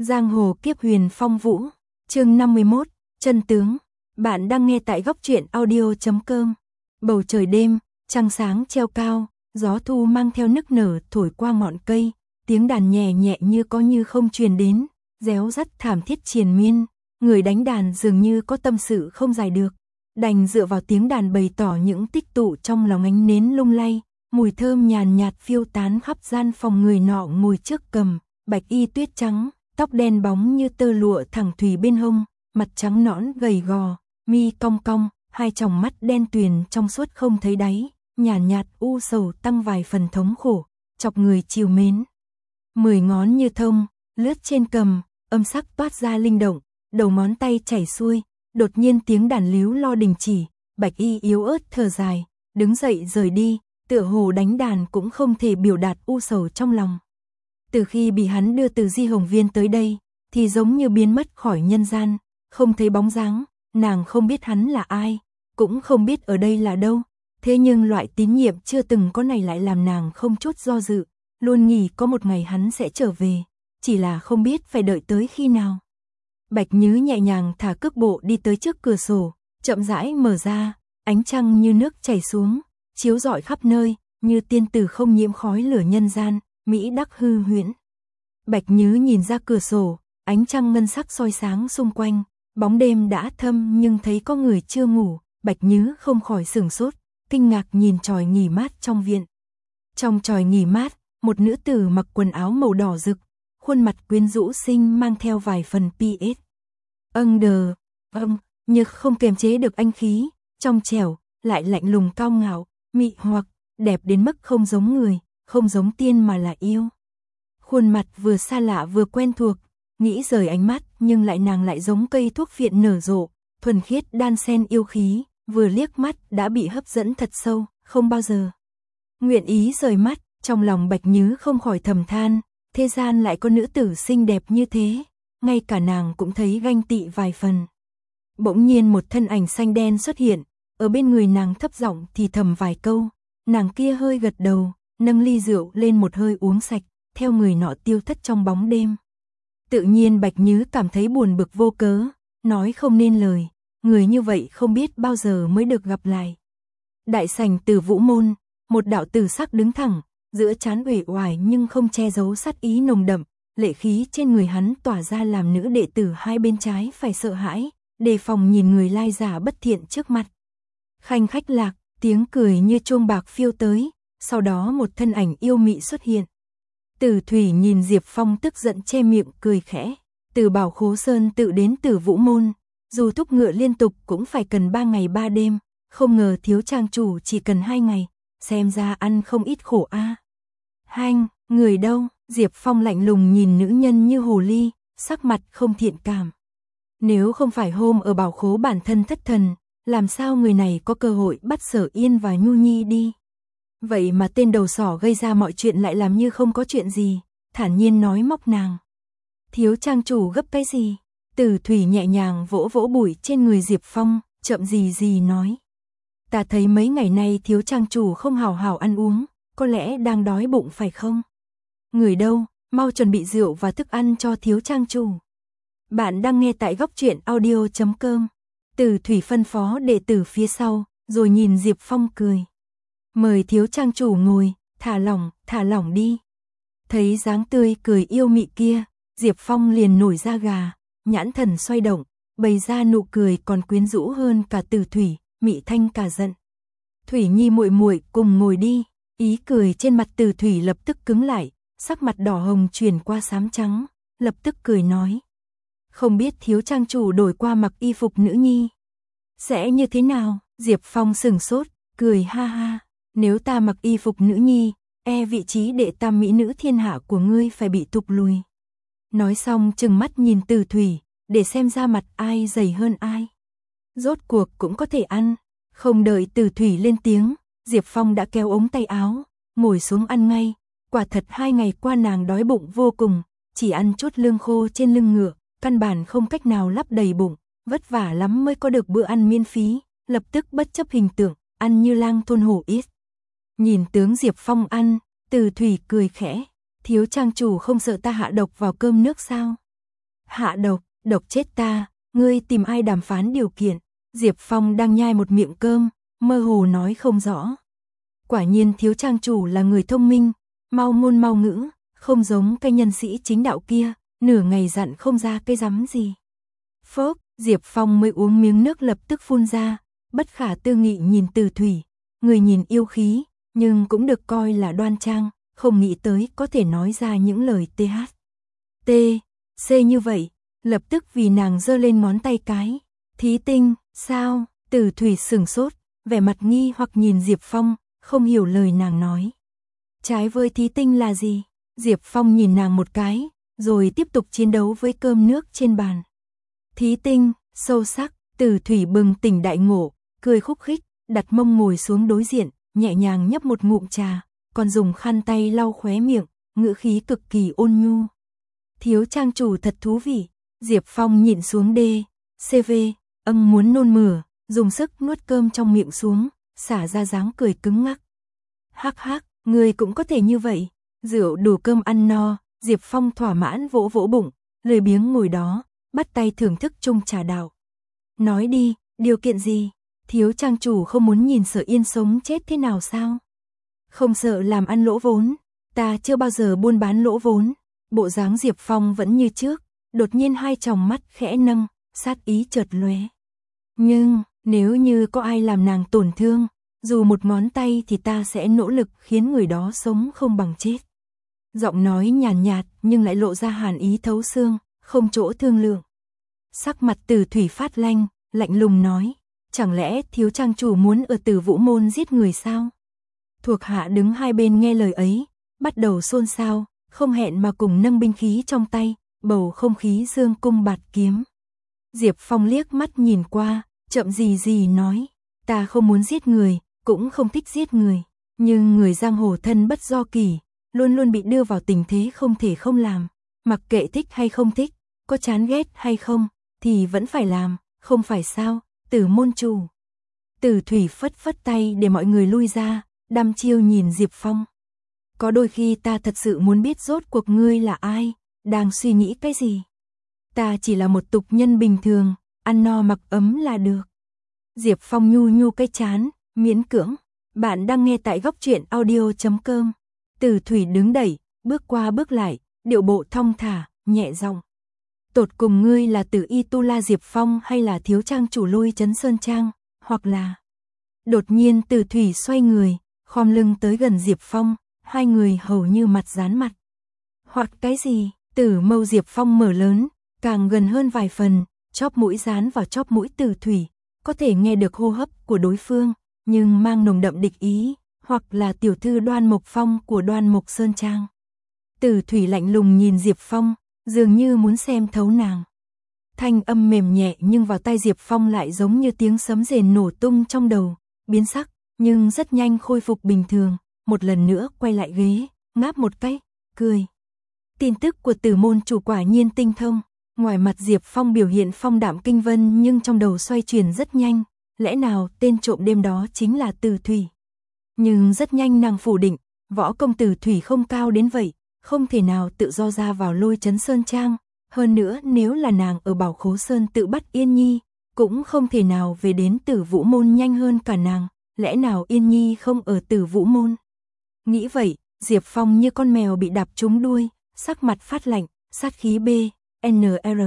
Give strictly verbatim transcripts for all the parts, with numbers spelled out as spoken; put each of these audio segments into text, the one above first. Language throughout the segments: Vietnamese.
Giang hồ kiếp huyền phong vũ, chương năm mươi mốt, chân tướng. Bạn đang nghe tại góc truyện audio chấm com. Bầu trời đêm, trăng sáng treo cao, gió thu mang theo nức nở thổi qua ngọn cây, tiếng đàn nhẹ nhẹ như có như không truyền đến, réo rắt thảm thiết triền miên, người đánh đàn dường như có tâm sự không giải được, đành dựa vào tiếng đàn bày tỏ những tích tụ trong lòng ánh nến lung lay, mùi thơm nhàn nhạt phiêu tán khắp gian phòng. Người nọ ngồi trước cầm, bạch y tuyết trắng, tóc đen bóng như tơ lụa thẳng thùy bên hông, mặt trắng nõn gầy gò, mi cong cong, hai tròng mắt đen tuyền trong suốt không thấy đáy, nhàn nhạt, nhạt u sầu tăng vài phần thống khổ, chọc người chiều mến. Mười ngón như thông, lướt trên cầm, âm sắc toát ra linh động, đầu ngón tay chảy xuôi, đột nhiên tiếng đàn líu lo đình chỉ, bạch y yếu ớt thở dài, đứng dậy rời đi, tựa hồ đánh đàn cũng không thể biểu đạt u sầu trong lòng. Từ khi bị hắn đưa từ Di Hồng Viên tới đây, thì giống như biến mất khỏi nhân gian, không thấy bóng dáng, nàng không biết hắn là ai, cũng không biết ở đây là đâu, thế nhưng loại tín nhiệm chưa từng có này lại làm nàng không chút do dự, luôn nghĩ có một ngày hắn sẽ trở về, chỉ là không biết phải đợi tới khi nào. Bạch Nhứ nhẹ nhàng thả cước bộ đi tới trước cửa sổ, chậm rãi mở ra, ánh trăng như nước chảy xuống, chiếu rọi khắp nơi, như tiên tử không nhiễm khói lửa nhân gian, mỹ đắc hư huyễn. Bạch Nhứ nhìn ra cửa sổ, ánh trăng ngân sắc soi sáng xung quanh, bóng đêm đã thâm nhưng thấy có người chưa ngủ, Bạch Nhứ không khỏi sửng sốt, kinh ngạc nhìn chòi nghỉ mát trong viện. Trong chòi nghỉ mát, một nữ tử mặc quần áo màu đỏ rực, khuôn mặt quyến rũ xinh mang theo vài phần pi ết. Âng đờ, âng, như không kiềm chế được anh khí, trong trẻo, lại lạnh lùng cao ngạo, mị hoặc, đẹp đến mức không giống người, không giống tiên mà là yêu. Khuôn mặt vừa xa lạ vừa quen thuộc, nghĩ rời ánh mắt nhưng lại nàng lại giống cây thuốc viện nở rộ, thuần khiết đan xen yêu khí, vừa liếc mắt đã bị hấp dẫn thật sâu, không bao giờ nguyện ý rời mắt. Trong lòng Bạch Nhứ không khỏi thầm than, thế gian lại có nữ tử xinh đẹp như thế, ngay cả nàng cũng thấy ganh tị vài phần. Bỗng nhiên một thân ảnh xanh đen xuất hiện, ở bên người nàng thấp giọng thì thầm vài câu, nàng kia hơi gật đầu, nâng ly rượu lên một hơi uống sạch, theo người nọ tiêu thất trong bóng đêm. Tự nhiên Bạch Nhứ cảm thấy buồn bực vô cớ, nói không nên lời, người như vậy không biết bao giờ mới được gặp lại. Đại sảnh Từ Vũ môn, một đạo tử sắc đứng thẳng, giữa trán uể oải nhưng không che giấu sát ý nồng đậm, lệ khí trên người hắn tỏa ra làm nữ đệ tử hai bên trái phải sợ hãi, đề phòng nhìn người lai giả bất thiện trước mặt. Khanh khách lạc, tiếng cười như chuông bạc phiêu tới, sau đó một thân ảnh yêu mị xuất hiện. Từ Thủy nhìn Diệp Phong tức giận che miệng cười khẽ, từ Bảo Khố Sơn tự đến Từ Vũ môn, dù thúc ngựa liên tục cũng phải cần ba ngày ba đêm, không ngờ thiếu trang chủ chỉ cần hai ngày, xem ra ăn không ít khổ a. À. Hanh, người đâu? Diệp Phong lạnh lùng nhìn nữ nhân như hồ ly, sắc mặt không thiện cảm. Nếu không phải hôm ở Bảo Khố bản thân thất thần, làm sao người này có cơ hội bắt Sở Yên và Nhu Nhi đi? Vậy mà tên đầu sỏ gây ra mọi chuyện lại làm như không có chuyện gì, thản nhiên nói móc nàng. Thiếu trang chủ gấp cái gì? Từ Thủy nhẹ nhàng vỗ vỗ bụi trên người Diệp Phong, chậm gì gì nói. Ta thấy mấy ngày nay thiếu trang chủ không hào hào ăn uống, có lẽ đang đói bụng phải không? Người đâu, mau chuẩn bị rượu và thức ăn cho thiếu trang chủ. Bạn đang nghe tại góc truyện audio chấm com. Từ Thủy phân phó đệ tử phía sau, rồi nhìn Diệp Phong cười. Mời thiếu trang chủ ngồi, thả lỏng, thả lỏng đi. Thấy dáng tươi cười yêu mị kia, Diệp Phong liền nổi da gà, nhãn thần xoay động, bày ra nụ cười còn quyến rũ hơn cả Từ Thủy, mị thanh cả giận. Thủy Nhi muội muội cùng ngồi đi. Ý cười trên mặt Từ Thủy lập tức cứng lại, sắc mặt đỏ hồng chuyển qua xám trắng, lập tức cười nói. Không biết thiếu trang chủ đổi qua mặc y phục nữ nhi sẽ như thế nào? Diệp Phong sừng sốt, cười ha ha. Nếu ta mặc y phục nữ nhi, e vị trí đệ tam mỹ nữ thiên hạ của ngươi phải bị tụt lùi. Nói xong trừng mắt nhìn Từ Thủy, để xem ra mặt ai dày hơn ai. Rốt cuộc cũng có thể ăn. Không đợi Từ Thủy lên tiếng, Diệp Phong đã kéo ống tay áo, ngồi xuống ăn ngay. Quả thật hai ngày qua nàng đói bụng vô cùng, chỉ ăn chút lương khô trên lưng ngựa, căn bản không cách nào lấp đầy bụng, vất vả lắm mới có được bữa ăn miễn phí, lập tức bất chấp hình tượng, ăn như lang thôn hổ ít. Nhìn tướng Diệp Phong ăn, Từ Thủy cười khẽ, thiếu trang chủ không sợ ta hạ độc vào cơm nước sao? Hạ độc, độc chết ta, ngươi tìm ai đàm phán điều kiện? Diệp Phong đang nhai một miệng cơm, mơ hồ nói không rõ. Quả nhiên thiếu trang chủ là người thông minh, mau ngôn mau ngữ, không giống cái nhân sĩ chính đạo kia, nửa ngày dặn không ra cái rắm gì. Phốc, Diệp Phong mới uống miếng nước lập tức phun ra, bất khả tư nghị nhìn Từ Thủy, người nhìn yêu khí, nhưng cũng được coi là đoan trang, không nghĩ tới có thể nói ra những lời th. T, C như vậy, lập tức vì nàng giơ lên ngón tay cái. Thí tinh, sao? Từ Thủy sửng sốt, vẻ mặt nghi hoặc nhìn Diệp Phong, không hiểu lời nàng nói. Trái với thí tinh là gì? Diệp Phong nhìn nàng một cái, rồi tiếp tục chiến đấu với cơm nước trên bàn. Thí tinh, sâu sắc, Từ Thủy bừng tỉnh đại ngộ, cười khúc khích, đặt mông ngồi xuống đối diện, nhẹ nhàng nhấp một ngụm trà, còn dùng khăn tay lau khóe miệng, ngữ khí cực kỳ ôn nhu. Thiếu trang chủ thật thú vị. Diệp Phong nhịn xuống đê, xê vê, âm muốn nôn mửa, dùng sức nuốt cơm trong miệng xuống, xả ra dáng cười cứng ngắc. Hắc hắc, người cũng có thể như vậy. Rượu đủ cơm ăn no, Diệp Phong thỏa mãn vỗ vỗ bụng, lười biếng ngồi đó, bắt tay thưởng thức chung trà đạo. Nói đi, điều kiện gì? Thiếu trang chủ không muốn nhìn Sở Yên sống chết thế nào sao? Không sợ làm ăn lỗ vốn, ta chưa bao giờ buôn bán lỗ vốn. Bộ dáng Diệp Phong vẫn như trước, đột nhiên hai tròng mắt khẽ nâng, sát ý chợt lóe. Nhưng, nếu như có ai làm nàng tổn thương, dù một ngón tay thì ta sẽ nỗ lực khiến người đó sống không bằng chết. Giọng nói nhàn nhạt, nhạt nhưng lại lộ ra hàn ý thấu xương, không chỗ thương lượng. Sắc mặt Từ Thủy phát lanh, lạnh lùng nói, chẳng lẽ thiếu trang chủ muốn ở Tử Vũ môn giết người sao? Thuộc hạ đứng hai bên nghe lời ấy, bắt đầu xôn xao, không hẹn mà cùng nâng binh khí trong tay, bầu không khí dương cung bạt kiếm. Diệp Phong liếc mắt nhìn qua, chậm gì gì nói, ta không muốn giết người, cũng không thích giết người, nhưng người giang hồ thân bất do kỳ, luôn luôn bị đưa vào tình thế không thể không làm, mặc kệ thích hay không thích, có chán ghét hay không, thì vẫn phải làm, không phải sao? Tử môn chủ. Từ Thủy phất phất tay để mọi người lui ra, đăm chiêu nhìn Diệp Phong. Có đôi khi ta thật sự muốn biết rốt cuộc ngươi là ai, đang suy nghĩ cái gì. Ta chỉ là một tục nhân bình thường, ăn no mặc ấm là được. Diệp Phong nhu nhu cái chán, miễn cưỡng. Bạn đang nghe tại góc truyện audio chấm com. Từ Thủy đứng đẩy, bước qua bước lại, điệu bộ thong thả, nhẹ giọng. Tột cùng ngươi là Tử Y Tu La Diệp Phong hay là thiếu trang chủ Lôi Trấn Sơn Trang, hoặc là... Đột nhiên Từ Thủy xoay người, khom lưng tới gần Diệp Phong, hai người hầu như mặt dán mặt. Hoặc cái gì? Tử mâu Diệp Phong mở lớn, càng gần hơn vài phần, chóp mũi dán vào chóp mũi Từ Thủy, có thể nghe được hô hấp của đối phương, nhưng mang nồng đậm địch ý, hoặc là tiểu thư Đoan Mộc Phong của Đoan Mộc Sơn Trang. Từ Thủy lạnh lùng nhìn Diệp Phong, dường như muốn xem thấu nàng. Thanh âm mềm nhẹ nhưng vào tai Diệp Phong lại giống như tiếng sấm rền nổ tung trong đầu, biến sắc, nhưng rất nhanh khôi phục bình thường, một lần nữa quay lại ghế, ngáp một cái, cười. Tin tức của Tử môn chủ quả nhiên tinh thông, ngoài mặt Diệp Phong biểu hiện phong đạm kinh vân nhưng trong đầu xoay chuyển rất nhanh, lẽ nào tên trộm đêm đó chính là Từ Thủy. Nhưng rất nhanh nàng phủ định, võ công Từ Thủy không cao đến vậy, không thể nào tự do ra vào Lôi Trấn Sơn Trang, hơn nữa nếu là nàng ở Bảo Khố Sơn tự bắt Yên Nhi, cũng không thể nào về đến Tử Vũ môn nhanh hơn cả nàng, lẽ nào Yên Nhi không ở Tử Vũ môn. Nghĩ vậy, Diệp Phong như con mèo bị đạp trúng đuôi, sắc mặt phát lạnh, sát khí B, N R.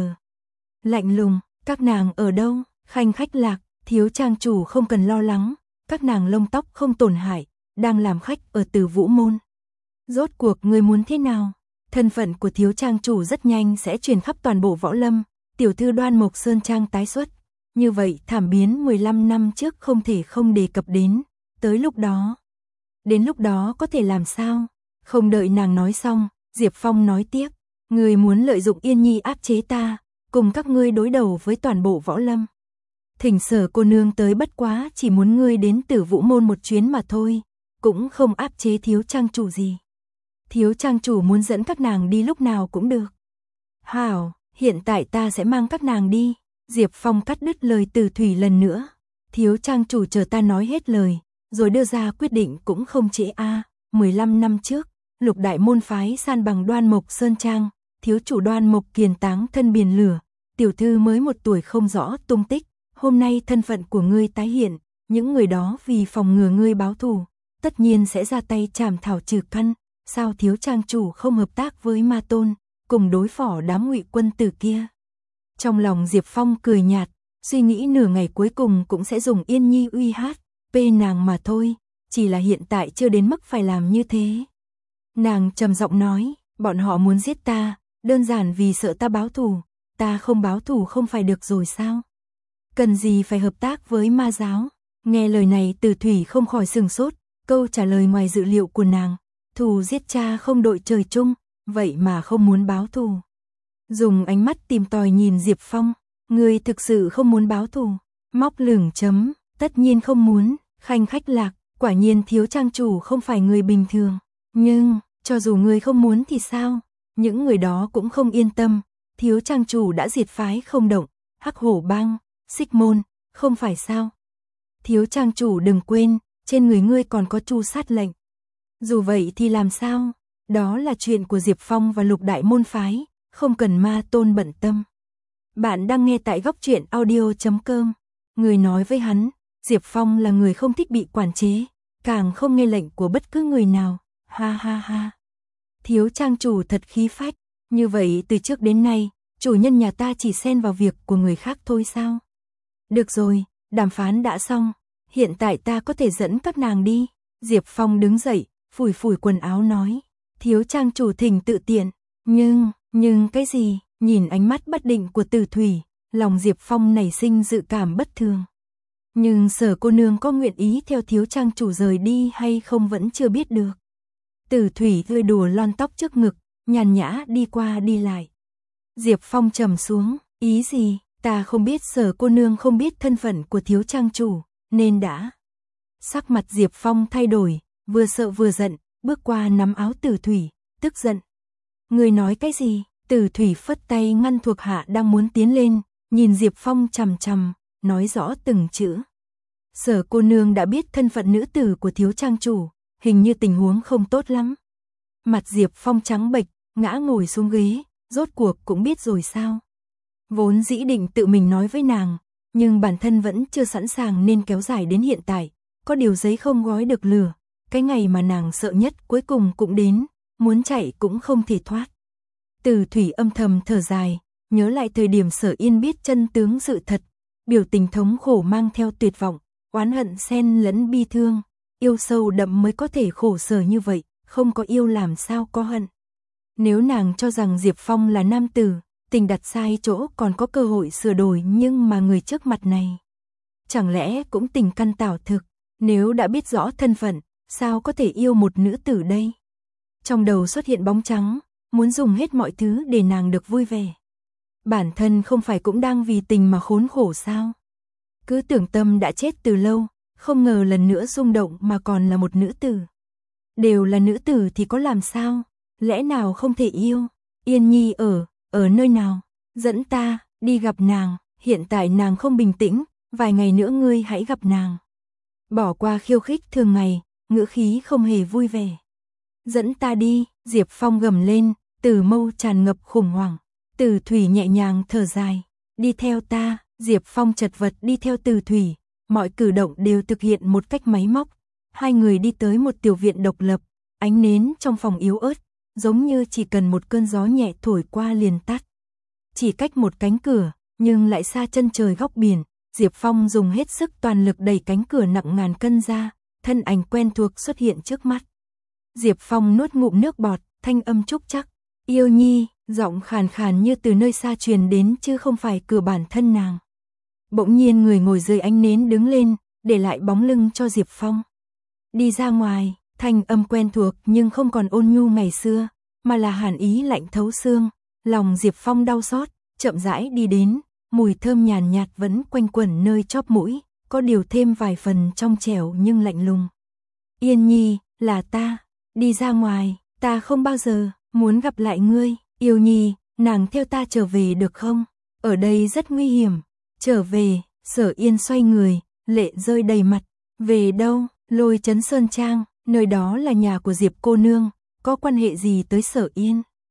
Lạnh lùng, các nàng ở đâu? Khanh khách lạc, thiếu trang chủ không cần lo lắng, các nàng lông tóc không tổn hại, đang làm khách ở Tử Vũ môn. Rốt cuộc người muốn thế nào? Thân phận của thiếu trang chủ rất nhanh sẽ truyền khắp toàn bộ võ lâm, tiểu thư Đoan Mộc Sơn Trang tái xuất. Như vậy thảm biến mười lăm năm trước không thể không đề cập đến, tới lúc đó. Đến lúc đó có thể làm sao? Không đợi nàng nói xong, Diệp Phong nói tiếp, người muốn lợi dụng Yên Nhi áp chế ta, cùng các ngươi đối đầu với toàn bộ võ lâm. Thỉnh Sở cô nương tới bất quá chỉ muốn ngươi đến Tử Vũ môn một chuyến mà thôi, cũng không áp chế thiếu trang chủ gì. Thiếu trang chủ muốn dẫn các nàng đi lúc nào cũng được. Hảo, hiện tại ta sẽ mang các nàng đi. Diệp Phong cắt đứt lời Từ Thủy lần nữa. Thiếu trang chủ chờ ta nói hết lời, rồi đưa ra quyết định cũng không trễ a. mười lăm năm trước, lục đại môn phái san bằng Đoan Mộc Sơn Trang, thiếu chủ Đoan Mộc Kiền táng thân biển lửa, tiểu thư mới một tuổi không rõ tung tích, hôm nay thân phận của ngươi tái hiện, những người đó vì phòng ngừa ngươi báo thù, tất nhiên sẽ ra tay chảm thảo trừ căn, sao thiếu trang chủ không hợp tác với Ma Tôn, cùng đối phó đám Ngụy quân tử kia. Trong lòng Diệp Phong cười nhạt, suy nghĩ nửa ngày cuối cùng cũng sẽ dùng Yên Nhi uy hát, pê nàng mà thôi, chỉ là hiện tại chưa đến mức phải làm như thế. Nàng trầm giọng nói, bọn họ muốn giết ta, đơn giản vì sợ ta báo thù, ta không báo thù không phải được rồi sao? Cần gì phải hợp tác với ma giáo? Nghe lời này Từ Thủy không khỏi sừng sốt, câu trả lời ngoài dự liệu của nàng, thù giết cha không đội trời chung, vậy mà không muốn báo thù. Dùng ánh mắt tìm tòi nhìn Diệp Phong, người thực sự không muốn báo thù, móc lửng chấm, tất nhiên không muốn, khanh khách lạc, quả nhiên thiếu trang chủ không phải người bình thường, nhưng, cho dù người không muốn thì sao, những người đó cũng không yên tâm, thiếu trang chủ đã diệt phái không động, Hắc Hổ Bang, Xích Môn, không phải sao. Thiếu trang chủ đừng quên, trên người ngươi còn có tru sát lệnh. Dù vậy thì làm sao, đó là chuyện của Diệp Phong và Lục Đại môn phái, không cần Ma Tôn bận tâm. Bạn đang nghe tại góc truyện audio chấm com. Người nói với hắn, Diệp Phong là người không thích bị quản chế, càng không nghe lệnh của bất cứ người nào, ha ha ha. Thiếu trang chủ thật khí phách, như vậy từ trước đến nay, chủ nhân nhà ta chỉ xen vào việc của người khác thôi sao? Được rồi, đàm phán đã xong, hiện tại ta có thể dẫn các nàng đi. Diệp Phong đứng dậy, phủi phủi quần áo nói, thiếu trang chủ thỉnh tự tiện, nhưng, nhưng cái gì? Nhìn ánh mắt bất định của Từ Thủy, lòng Diệp Phong nảy sinh dự cảm bất thường. Nhưng Sở cô nương có nguyện ý theo thiếu trang chủ rời đi hay không vẫn chưa biết được. Từ Thủy tươi đùa lon tóc trước ngực, nhàn nhã đi qua đi lại. Diệp Phong trầm xuống, ý gì, ta không biết Sở cô nương không biết thân phận của thiếu trang chủ, nên đã. Sắc mặt Diệp Phong thay đổi, vừa sợ vừa giận, bước qua nắm áo Từ Thủy, tức giận. Người nói cái gì? Từ Thủy phất tay ngăn thuộc hạ đang muốn tiến lên, nhìn Diệp Phong chằm chằm, nói rõ từng chữ. Sở cô nương đã biết thân phận nữ tử của thiếu trang chủ, hình như tình huống không tốt lắm. Mặt Diệp Phong trắng bệch, ngã ngồi xuống ghế, rốt cuộc cũng biết rồi sao. Vốn dĩ định tự mình nói với nàng, nhưng bản thân vẫn chưa sẵn sàng nên kéo dài đến hiện tại, có điều giấy không gói được lửa, cái ngày mà nàng sợ nhất cuối cùng cũng đến, muốn chạy cũng không thể thoát. Từ Thủy âm thầm thở dài, nhớ lại thời điểm Sở Yên biết chân tướng sự thật, biểu tình thống khổ mang theo tuyệt vọng, oán hận xen lẫn bi thương, yêu sâu đậm mới có thể khổ sở như vậy, không có yêu làm sao có hận. Nếu nàng cho rằng Diệp Phong là nam tử, tình đặt sai chỗ còn có cơ hội sửa đổi, nhưng mà người trước mặt này, chẳng lẽ cũng tình căn tảo thực, nếu đã biết rõ thân phận, sao có thể yêu một nữ tử đây? Trong đầu xuất hiện bóng trắng, muốn dùng hết mọi thứ để nàng được vui vẻ. Bản thân không phải cũng đang vì tình mà khốn khổ sao? Cứ tưởng Tâm đã chết từ lâu, không ngờ lần nữa rung động mà còn là một nữ tử. Đều là nữ tử thì có làm sao? Lẽ nào không thể yêu? Yên Nhi ở, ở nơi nào? Dẫn ta, đi gặp nàng, hiện tại nàng không bình tĩnh, vài ngày nữa ngươi hãy gặp nàng. Bỏ qua khiêu khích thường ngày, ngữ khí không hề vui vẻ. Dẫn ta đi, Diệp Phong gầm lên, Từ Mâu tràn ngập khủng hoảng. Từ Thủy nhẹ nhàng thở dài, đi theo ta. Diệp Phong chật vật đi theo Từ Thủy, mọi cử động đều thực hiện một cách máy móc. Hai người đi tới một tiểu viện độc lập, ánh nến trong phòng yếu ớt, giống như chỉ cần một cơn gió nhẹ thổi qua liền tắt. Chỉ cách một cánh cửa, nhưng lại xa chân trời góc biển, Diệp Phong dùng hết sức toàn lực đẩy cánh cửa nặng ngàn cân ra, thân ảnh quen thuộc xuất hiện trước mắt. Diệp Phong nuốt ngụm nước bọt, thanh âm trúc chắc, yêu Nhi, giọng khàn khàn như từ nơi xa truyền đến chứ không phải cửa bản thân nàng. Bỗng nhiên người ngồi dưới ánh nến đứng lên, để lại bóng lưng cho Diệp Phong. Đi ra ngoài, thanh âm quen thuộc nhưng không còn ôn nhu ngày xưa, mà là hàn ý lạnh thấu xương. Lòng Diệp Phong đau xót, chậm rãi đi đến, mùi thơm nhàn nhạt vẫn quanh quẩn nơi chóp mũi, có điều thêm vài phần trong trẻo nhưng lạnh lùng. Yên Nhi, là ta, đi ra ngoài, ta không bao giờ muốn gặp lại ngươi. Yêu Nhi, nàng theo ta trở về được không? Ở đây rất nguy hiểm. Trở về, Sở Yên xoay người, lệ rơi đầy mặt. Về đâu? Lôi Trấn Sơn Trang, nơi đó là nhà của Diệp cô nương, có quan hệ gì tới Sở Yên?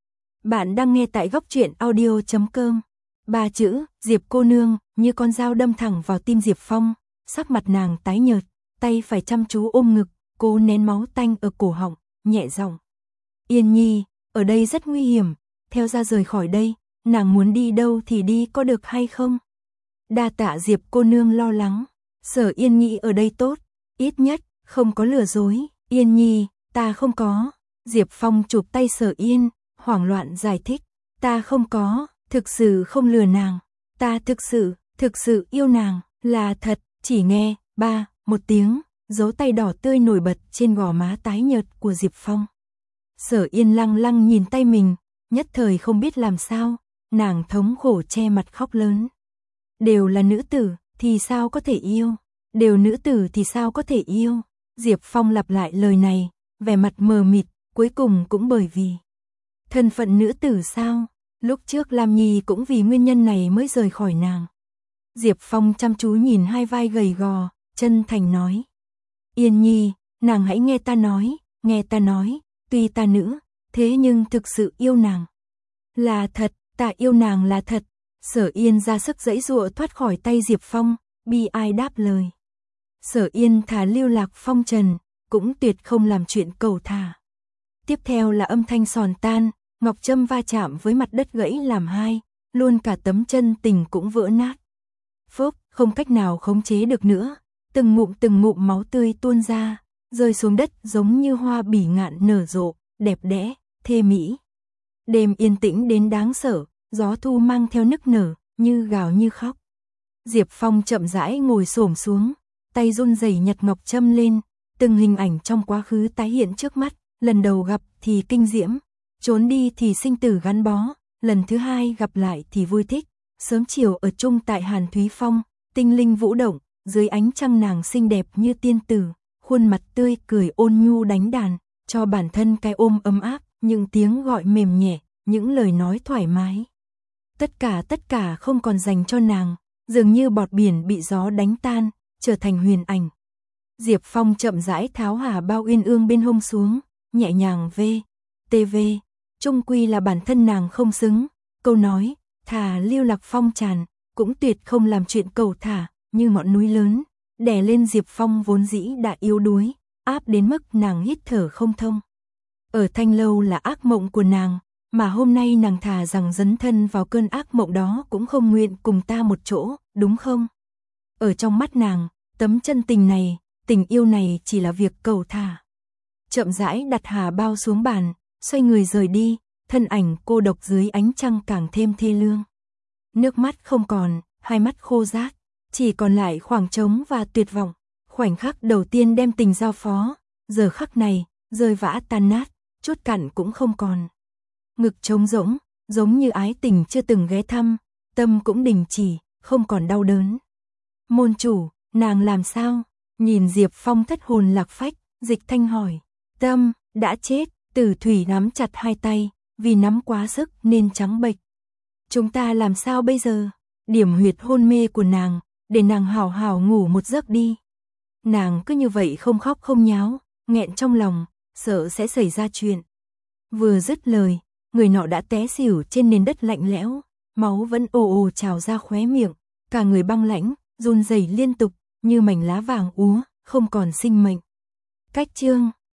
Bạn đang nghe tại góc truyện audio chấm com. Ba chữ, Diệp cô nương, như con dao đâm thẳng vào tim Diệp Phong, sắc mặt nàng tái nhợt, tay phải chăm chú ôm ngực, cố nén máu tanh ở cổ họng, nhẹ giọng. Yên Nhi, ở đây rất nguy hiểm, theo ra rời khỏi đây, nàng muốn đi đâu thì đi có được hay không? Đa tạ Diệp cô nương lo lắng, Sở Yên Nhi ở đây tốt, ít nhất, không có lừa dối, Yên Nhi, ta không có. Diệp Phong chụp tay Sở Yên, hoảng loạn giải thích, ta không có, thực sự không lừa nàng, ta thực sự, thực sự yêu nàng, là thật, chỉ nghe, ba, một tiếng, dấu tay đỏ tươi nổi bật trên gò má tái nhợt của Diệp Phong. Sở Yên lăng lăng nhìn tay mình, nhất thời không biết làm sao, nàng thống khổ che mặt khóc lớn. Đều là nữ tử, thì sao có thể yêu, đều nữ tử thì sao có thể yêu, Diệp Phong lặp lại lời này, vẻ mặt mờ mịt, cuối cùng cũng bởi vì thân phận nữ tử sao, lúc trước Lam Nhi cũng vì nguyên nhân này mới rời khỏi nàng. Diệp Phong chăm chú nhìn hai vai gầy gò, chân thành nói. Yên Nhi, nàng hãy nghe ta nói, nghe ta nói, tuy ta nữ, thế nhưng thực sự yêu nàng. Là thật, ta yêu nàng là thật. Sở Yên ra sức giãy giụa thoát khỏi tay Diệp Phong, bi ai đáp lời. Sở Yên thà lưu lạc phong trần, cũng tuyệt không làm chuyện cầu thả. Tiếp theo là âm thanh sòn tan, ngọc châm va chạm với mặt đất gãy làm hai, luôn cả tấm chân tình cũng vỡ nát. Phốc, không cách nào khống chế được nữa, từng ngụm từng ngụm máu tươi tuôn ra, rơi xuống đất giống như hoa bỉ ngạn nở rộ, đẹp đẽ, thê mỹ. Đêm yên tĩnh đến đáng sợ, gió thu mang theo nức nở, như gào như khóc. Diệp Phong chậm rãi ngồi xổm xuống, tay run rẩy nhặt ngọc châm lên, từng hình ảnh trong quá khứ tái hiện trước mắt, lần đầu gặp thì kinh diễm, trốn đi thì sinh tử gắn bó, lần thứ hai gặp lại thì vui thích, sớm chiều ở chung tại Hàn Thúy Phong, tinh linh vũ động, dưới ánh trăng nàng xinh đẹp như tiên tử, khuôn mặt tươi cười ôn nhu đánh đàn, cho bản thân cái ôm ấm áp, những tiếng gọi mềm nhẹ, những lời nói thoải mái. Tất cả tất cả không còn dành cho nàng, dường như bọt biển bị gió đánh tan, trở thành huyền ảnh. Diệp Phong chậm rãi tháo hà bao uyên ương bên hông xuống, nhẹ nhàng vê, tê vê, chung quy là bản thân nàng không xứng, câu nói, thà lưu lạc phong tràn, cũng tuyệt không làm chuyện cầu thả, như ngọn núi lớn, đè lên Diệp Phong vốn dĩ đã yếu đuối, áp đến mức nàng hít thở không thông. Ở Thanh Lâu là ác mộng của nàng, mà hôm nay nàng thà rằng dấn thân vào cơn ác mộng đó cũng không nguyện cùng ta một chỗ, đúng không? Ở trong mắt nàng, tấm chân tình này, tình yêu này chỉ là việc cầu thả. Chậm rãi đặt hà bao xuống bàn, xoay người rời đi, thân ảnh cô độc dưới ánh trăng càng thêm thê lương. Nước mắt không còn, hai mắt khô rát, chỉ còn lại khoảng trống và tuyệt vọng. Khoảnh khắc đầu tiên đem tình giao phó, giờ khắc này, rơi vã tan nát, chút cặn cũng không còn. Ngực trống rỗng, giống như ái tình chưa từng ghé thăm, tâm cũng đình chỉ, không còn đau đớn. Môn chủ, nàng làm sao? Nhìn Diệp Phong thất hồn lạc phách, Dịch Thanh hỏi. Tâm, đã chết, Tử Thủy nắm chặt hai tay, vì nắm quá sức nên trắng bệch. Chúng ta làm sao bây giờ? Điểm huyệt hôn mê của nàng, để nàng hào hào ngủ một giấc đi. Nàng cứ như vậy không khóc không nháo, nghẹn trong lòng, sợ sẽ xảy ra chuyện. Vừa dứt lời, người nọ đã té xỉu trên nền đất lạnh lẽo, máu vẫn ồ ồ trào ra khóe miệng, cả người băng lãnh, run rẩy liên tục, như mảnh lá vàng úa, không còn sinh mệnh. Cách chương